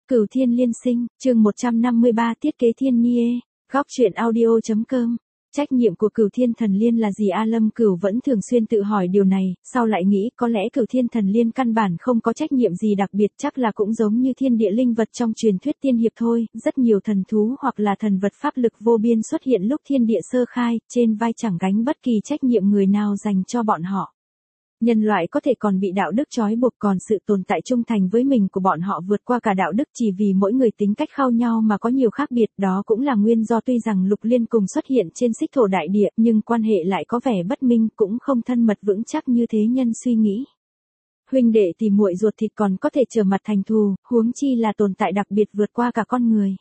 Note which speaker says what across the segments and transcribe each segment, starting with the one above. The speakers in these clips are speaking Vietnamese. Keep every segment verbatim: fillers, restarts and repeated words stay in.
Speaker 1: Cửu Thiên Liên Sinh, chương một trăm năm mươi ba Tiết kế Thiên Nhi. Góc truyện audio.com. Trách nhiệm của Cửu Thiên Thần Liên là gì a? Lâm Cửu vẫn thường xuyên tự hỏi điều này, sau lại nghĩ có lẽ Cửu Thiên Thần Liên căn bản không có trách nhiệm gì đặc biệt, chắc là cũng giống như thiên địa linh vật trong truyền thuyết tiên hiệp thôi, rất nhiều thần thú hoặc là thần vật pháp lực vô biên xuất hiện lúc thiên địa sơ khai, trên vai chẳng gánh bất kỳ trách nhiệm người nào dành cho bọn họ. Nhân loại có thể còn bị đạo đức trói buộc, còn sự tồn tại trung thành với mình của bọn họ vượt qua cả đạo đức, chỉ vì mỗi người tính cách khác nhau mà có nhiều khác biệt. Đó cũng là nguyên do tuy rằng Lục Liên cùng xuất hiện trên xích thổ đại địa, nhưng quan hệ lại có vẻ bất minh, cũng không thân mật vững chắc như thế nhân suy nghĩ. Huynh đệ thì muội ruột thịt còn có thể trở mặt thành thù, huống chi là tồn tại đặc biệt vượt qua cả con người.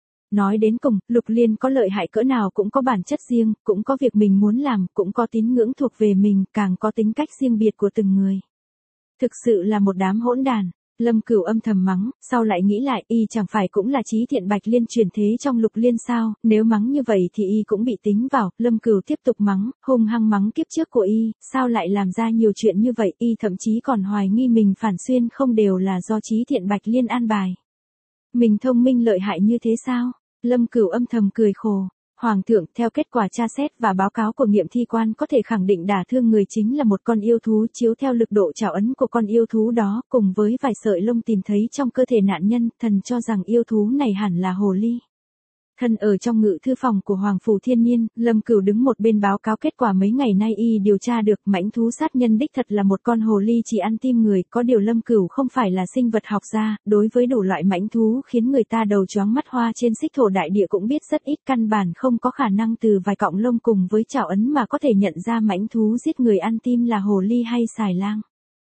Speaker 1: Nói đến cùng, Lục Liên có lợi hại cỡ nào cũng có bản chất riêng, cũng có việc mình muốn làm, cũng có tín ngưỡng thuộc về mình, càng có tính cách riêng biệt của từng người. Thực sự là một đám hỗn đàn. Lâm Cửu âm thầm mắng, sau lại nghĩ lại, y chẳng phải cũng là Chí Thiện Bạch Liên truyền thế trong Lục Liên sao, nếu mắng như vậy thì y cũng bị tính vào. Lâm Cửu tiếp tục mắng, hung hăng mắng kiếp trước của y, sao lại làm ra nhiều chuyện như vậy, y thậm chí còn hoài nghi mình phản xuyên không đều là do Chí Thiện Bạch Liên an bài. Mình thông minh lợi hại như thế sao? Lâm Cửu âm thầm cười khổ. Hoàng thượng, theo kết quả tra xét và báo cáo của nghiệm thi quan có thể khẳng định đả thương người chính là một con yêu thú, chiếu theo lực độ trảo ấn của con yêu thú đó, cùng với vài sợi lông tìm thấy trong cơ thể nạn nhân, thần cho rằng yêu thú này hẳn là hồ ly. Thân ở trong ngự thư phòng của Hoàng Phủ Thiên Niên, Lâm Cửu đứng một bên báo cáo kết quả mấy ngày nay y điều tra được mãnh thú sát nhân đích thật là một con hồ ly chỉ ăn tim người, có điều Lâm Cửu không phải là sinh vật học gia, đối với đủ loại mãnh thú khiến người ta đầu choáng mắt hoa trên xích thổ đại địa cũng biết rất ít, căn bản không có khả năng từ vài cọng lông cùng với trảo ấn mà có thể nhận ra mãnh thú giết người ăn tim là hồ ly hay xài lang.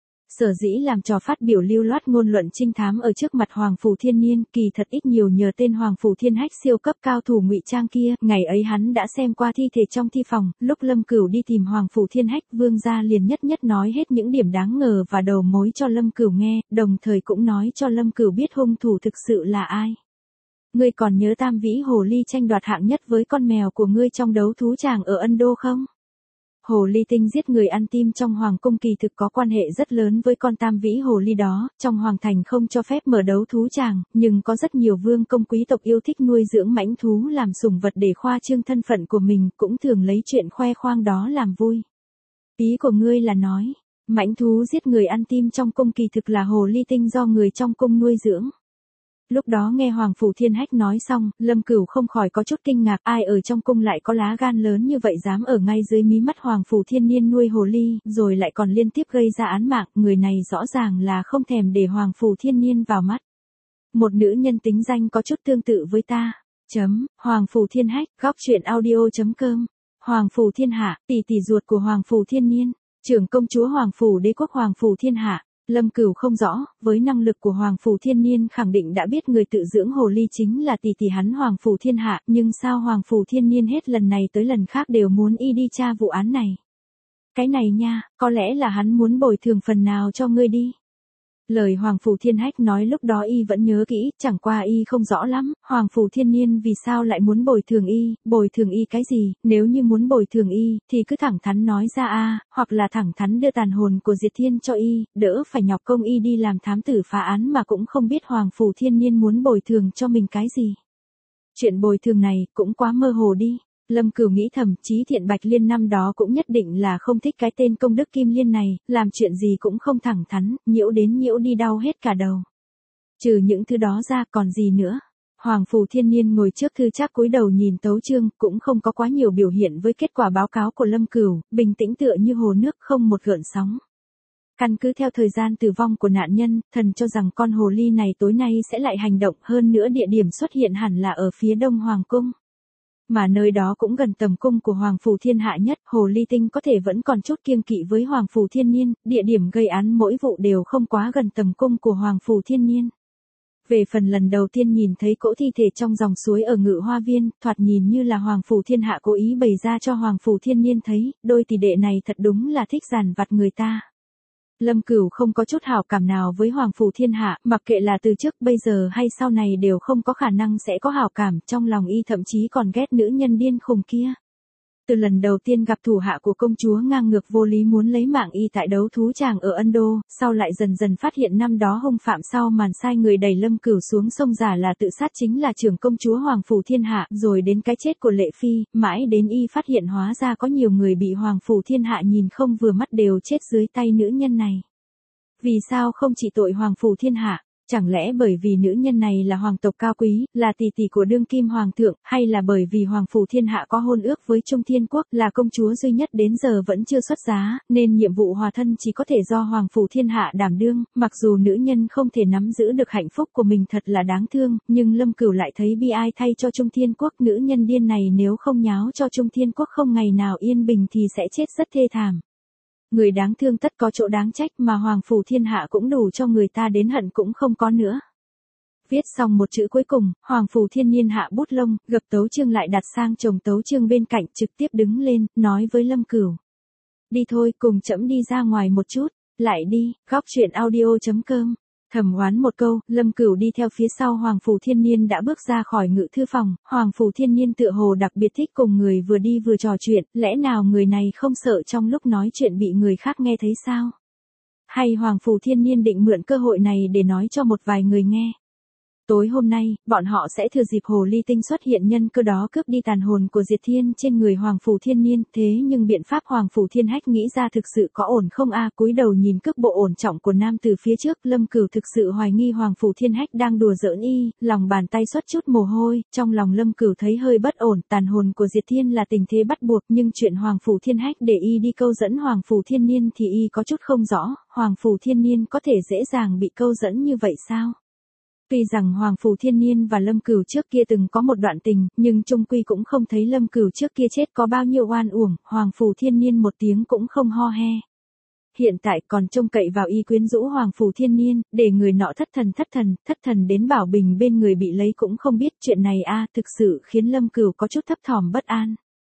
Speaker 1: Sở dĩ làm trò phát biểu lưu loát ngôn luận trinh thám ở trước mặt Hoàng Phủ Thiên Niên, kỳ thật ít nhiều nhờ tên Hoàng Phủ Thiên Hách siêu cấp cao thủ ngụy trang kia, ngày ấy hắn đã xem qua thi thể trong thi phòng, lúc Lâm Cửu đi tìm Hoàng Phủ Thiên Hách, vương gia liền nhất nhất nói hết những điểm đáng ngờ và đầu mối cho Lâm Cửu nghe, đồng thời cũng nói cho Lâm Cửu biết hung thủ thực sự là ai. Ngươi còn nhớ Tam Vĩ hồ ly tranh đoạt hạng nhất với con mèo của ngươi trong đấu thú tràng ở Ân Đô không? Hồ ly tinh giết người ăn tim trong hoàng cung kỳ thực có quan hệ rất lớn với con Tam Vĩ hồ ly đó, trong hoàng thành không cho phép mở đấu thú tràng, nhưng có rất nhiều vương công quý tộc yêu thích nuôi dưỡng mãnh thú làm sủng vật để khoa trương thân phận của mình, cũng thường lấy chuyện khoe khoang đó làm vui. Ý của ngươi là nói, mãnh thú giết người ăn tim trong cung kỳ thực là hồ ly tinh do người trong cung nuôi dưỡng. Lúc đó nghe Hoàng Phủ Thiên Hách nói xong, Lâm Cửu không khỏi có chút kinh ngạc, ai ở trong cung lại có lá gan lớn như vậy dám ở ngay dưới mí mắt Hoàng Phủ Thiên Niên nuôi hồ ly, rồi lại còn liên tiếp gây ra án mạng, người này rõ ràng là không thèm để Hoàng Phủ Thiên Niên vào mắt. Một nữ nhân tính danh có chút tương tự với ta. Chấm, Hoàng Phủ Thiên Hách, góc truyện audio.com. Hoàng Phủ Thiên Hạ, tỷ tỷ ruột của Hoàng Phủ Thiên Niên, trưởng công chúa Hoàng Phủ Đế quốc Hoàng Phủ Thiên Hạ. Lâm Cửu không rõ, với năng lực của Hoàng Phủ Thiên Niên khẳng định đã biết người tự dưỡng hồ ly chính là tỷ tỷ hắn Hoàng Phủ Thiên Hạ, nhưng sao Hoàng Phủ Thiên Niên hết lần này tới lần khác đều muốn y đi tra vụ án này. Cái này nha, có lẽ là hắn muốn bồi thường phần nào cho ngươi đi. Lời Hoàng Phủ Thiên Hách nói lúc đó y vẫn nhớ kỹ, chẳng qua y không rõ lắm, Hoàng Phủ Thiên Niên vì sao lại muốn bồi thường y, bồi thường y cái gì, nếu như muốn bồi thường y, thì cứ thẳng thắn nói ra a, hoặc là thẳng thắn đưa tàn hồn của Diệt Thiên cho y, đỡ phải nhọc công y đi làm thám tử phá án mà cũng không biết Hoàng Phủ Thiên Niên muốn bồi thường cho mình cái gì. Chuyện bồi thường này cũng quá mơ hồ đi. Lâm Cửu nghĩ thầm, Chí Thiện Bạch Liên năm đó cũng nhất định là không thích cái tên công đức Kim Liên này, làm chuyện gì cũng không thẳng thắn, nhiễu đến nhiễu đi đau hết cả đầu. Trừ những thứ đó ra còn gì nữa. Hoàng Phủ Thiên Niên ngồi trước thư trác cúi đầu nhìn tấu chương, cũng không có quá nhiều biểu hiện với kết quả báo cáo của Lâm Cửu, bình tĩnh tựa như hồ nước không một gợn sóng. Căn cứ theo thời gian tử vong của nạn nhân, thần cho rằng con hồ ly này tối nay sẽ lại hành động, hơn nữa địa điểm xuất hiện hẳn là ở phía đông hoàng cung. Mà nơi đó cũng gần tầm cung của Hoàng Phủ Thiên Hạ nhất, hồ ly tinh có thể vẫn còn chút kiêng kỵ với Hoàng Phủ Thiên Niên, địa điểm gây án mỗi vụ đều không quá gần tầm cung của Hoàng Phủ Thiên Niên. Về phần lần đầu tiên nhìn thấy cỗ thi thể trong dòng suối ở Ngự Hoa Viên, thoạt nhìn như là Hoàng Phủ Thiên Hạ cố ý bày ra cho Hoàng Phủ Thiên Niên thấy, đôi tỷ đệ này thật đúng là thích giàn vặt người ta. Lâm Cửu không có chút hảo cảm nào với Hoàng Phủ Thiên Hạ, mặc kệ là từ trước bây giờ hay sau này đều không có khả năng sẽ có hảo cảm, trong lòng y thậm chí còn ghét nữ nhân điên khùng kia. Từ lần đầu tiên gặp thủ hạ của công chúa ngang ngược vô lý muốn lấy mạng y tại đấu thú tràng ở Ân Đô, sau lại dần dần phát hiện năm đó hung phạm sau màn sai người đẩy Lâm Cửu xuống sông giả là tự sát chính là trưởng công chúa Hoàng Phủ Thiên Hạ, rồi đến cái chết của Lệ Phi, mãi đến y phát hiện hóa ra có nhiều người bị Hoàng Phủ Thiên Hạ nhìn không vừa mắt đều chết dưới tay nữ nhân này. Vì sao không chỉ tội Hoàng Phủ Thiên Hạ? Chẳng lẽ bởi vì nữ nhân này là hoàng tộc cao quý, là tỷ tỷ của đương kim hoàng thượng, hay là bởi vì Hoàng Phủ Thiên Hạ có hôn ước với Trung Thiên Quốc, là công chúa duy nhất đến giờ vẫn chưa xuất giá, nên nhiệm vụ hòa thân chỉ có thể do Hoàng Phủ Thiên Hạ đảm đương, mặc dù nữ nhân không thể nắm giữ được hạnh phúc của mình thật là đáng thương, nhưng Lâm Cửu lại thấy bi ai thay cho Trung Thiên Quốc, nữ nhân điên này nếu không nháo cho Trung Thiên Quốc không ngày nào yên bình thì sẽ chết rất thê thảm. Người đáng thương tất có chỗ đáng trách mà Hoàng Phủ Thiên Hạ cũng đủ cho người ta đến hận cũng không có nữa. Viết xong một chữ cuối cùng, Hoàng Phủ Thiên Nhiên hạ bút lông, gập tấu chương lại đặt sang chồng tấu chương bên cạnh trực tiếp đứng lên, nói với Lâm Cửu. Đi thôi, cùng trẫm đi ra ngoài một chút, lại đi, góc truyện audio chấm com. Thầm oán một câu, Lâm Cửu đi theo phía sau Hoàng Phủ Thiên Nhiên đã bước ra khỏi ngự thư phòng, Hoàng Phủ Thiên Nhiên tựa hồ đặc biệt thích cùng người vừa đi vừa trò chuyện, lẽ nào người này không sợ trong lúc nói chuyện bị người khác nghe thấy sao? Hay Hoàng Phủ Thiên Nhiên định mượn cơ hội này để nói cho một vài người nghe? Tối hôm nay, bọn họ sẽ thừa dịp hồ ly tinh xuất hiện nhân cơ đó cướp đi tàn hồn của Diệt Thiên trên người Hoàng Phủ Thiên Nhiên, thế nhưng biện pháp Hoàng Phủ Thiên Hách nghĩ ra thực sự có ổn không a? Cúi đầu nhìn cước bộ ổn trọng của nam từ phía trước, Lâm Cửu thực sự hoài nghi Hoàng Phủ Thiên Hách đang đùa giỡn y, lòng bàn tay xuất chút mồ hôi, trong lòng Lâm Cửu thấy hơi bất ổn, tàn hồn của Diệt Thiên là tình thế bắt buộc, nhưng chuyện Hoàng Phủ Thiên Hách để y đi câu dẫn Hoàng Phủ Thiên Nhiên thì y có chút không rõ, Hoàng Phủ Thiên Nhiên có thể dễ dàng bị câu dẫn như vậy sao? Tuy rằng Hoàng Phủ Thiên Nhiên và Lâm Cửu trước kia từng có một đoạn tình, nhưng chung quy cũng không thấy Lâm Cửu trước kia chết có bao nhiêu oan uổng, Hoàng Phủ Thiên Nhiên một tiếng cũng không ho he. Hiện tại còn trông cậy vào y quyến rũ Hoàng Phủ Thiên Nhiên, để người nọ thất thần thất thần, thất thần đến bảo bình bên người bị lấy cũng không biết chuyện này a, thực sự khiến Lâm Cửu có chút thấp thỏm bất an.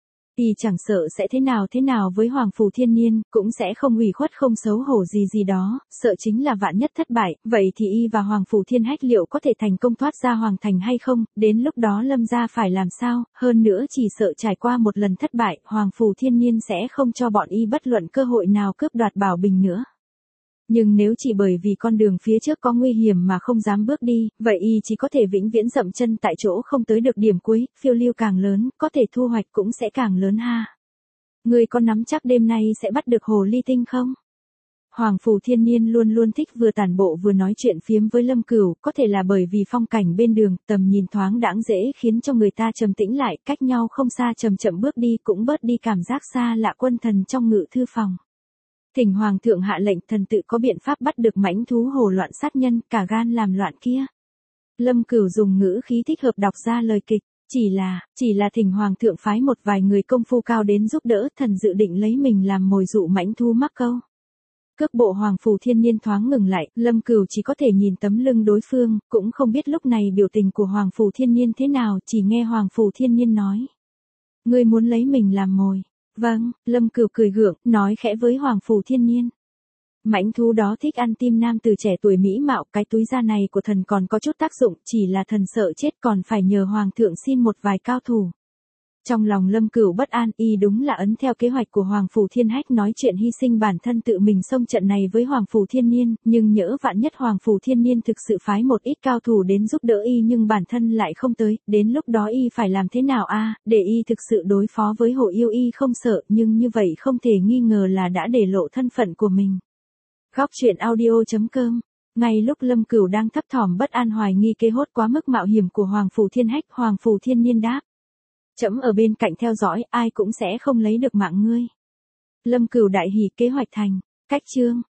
Speaker 1: Y chẳng sợ sẽ thế nào thế nào với Hoàng Phủ Thiên Nhiên, cũng sẽ không ủy khuất không xấu hổ gì gì đó, sợ chính là vạn nhất thất bại, vậy thì y và Hoàng Phủ Thiên Hách liệu có thể thành công thoát ra Hoàng Thành hay không, đến lúc đó Lâm gia phải làm sao, hơn nữa chỉ sợ trải qua một lần thất bại, Hoàng Phủ Thiên Nhiên sẽ không cho bọn y bất luận cơ hội nào cướp đoạt bảo bình nữa. Nhưng nếu chỉ bởi vì con đường phía trước có nguy hiểm mà không dám bước đi, vậy y chỉ có thể vĩnh viễn dậm chân tại chỗ không tới được điểm cuối, phiêu lưu càng lớn, có thể thu hoạch cũng sẽ càng lớn ha. Ngươi có nắm chắc đêm nay sẽ bắt được hồ ly tinh không? Hoàng Phủ Thiên Nhiên luôn luôn thích vừa tản bộ vừa nói chuyện phiếm với Lâm Cửu, có thể là bởi vì phong cảnh bên đường, tầm nhìn thoáng đãng dễ khiến cho người ta trầm tĩnh lại, cách nhau không xa chậm chậm bước đi cũng bớt đi cảm giác xa lạ quân thần trong ngự thư phòng. Thỉnh Hoàng thượng hạ lệnh thần tự có biện pháp bắt được mãnh thú hồ loạn sát nhân, cả gan làm loạn kia. Lâm Cửu dùng ngữ khí thích hợp đọc ra lời kịch, chỉ là, chỉ là thỉnh Hoàng thượng phái một vài người công phu cao đến giúp đỡ, thần dự định lấy mình làm mồi dụ mãnh thú mắc câu. Cước bộ Hoàng Phủ Thiên Nhiên thoáng ngừng lại, Lâm Cửu chỉ có thể nhìn tấm lưng đối phương, cũng không biết lúc này biểu tình của Hoàng Phủ Thiên Nhiên thế nào, chỉ nghe Hoàng Phủ Thiên Nhiên nói. Ngươi muốn lấy mình làm mồi. Vâng, Lâm Cửu cười gượng, nói khẽ với Hoàng Phủ Thiên Nhiên. Mãnh thú đó thích ăn tim nam từ trẻ tuổi mỹ mạo, cái túi da này của thần còn có chút tác dụng, chỉ là thần sợ chết còn phải nhờ Hoàng thượng xin một vài cao thủ. Trong lòng Lâm Cửu bất an, y đúng là ấn theo kế hoạch của Hoàng Phủ Thiên Hách nói chuyện hy sinh bản thân tự mình xông trận này với Hoàng Phủ Thiên Nhiên, nhưng nhỡ vạn nhất Hoàng Phủ Thiên Nhiên thực sự phái một ít cao thủ đến giúp đỡ y nhưng bản thân lại không tới, đến lúc đó y phải làm thế nào a? Để y thực sự đối phó với Hồ Yêu y không sợ, nhưng như vậy không thể nghi ngờ là đã để lộ thân phận của mình. Góc truyện audio chấm com. Ngay lúc Lâm Cửu đang thấp thỏm bất an hoài nghi kế hốt quá mức mạo hiểm của Hoàng Phủ Thiên Hách, Hoàng Phủ Thiên Nhiên đáp. Trẫm ở bên cạnh theo dõi, ai cũng sẽ không lấy được mạng ngươi. Lâm Cửu đại hỉ, kế hoạch thành, cách chương.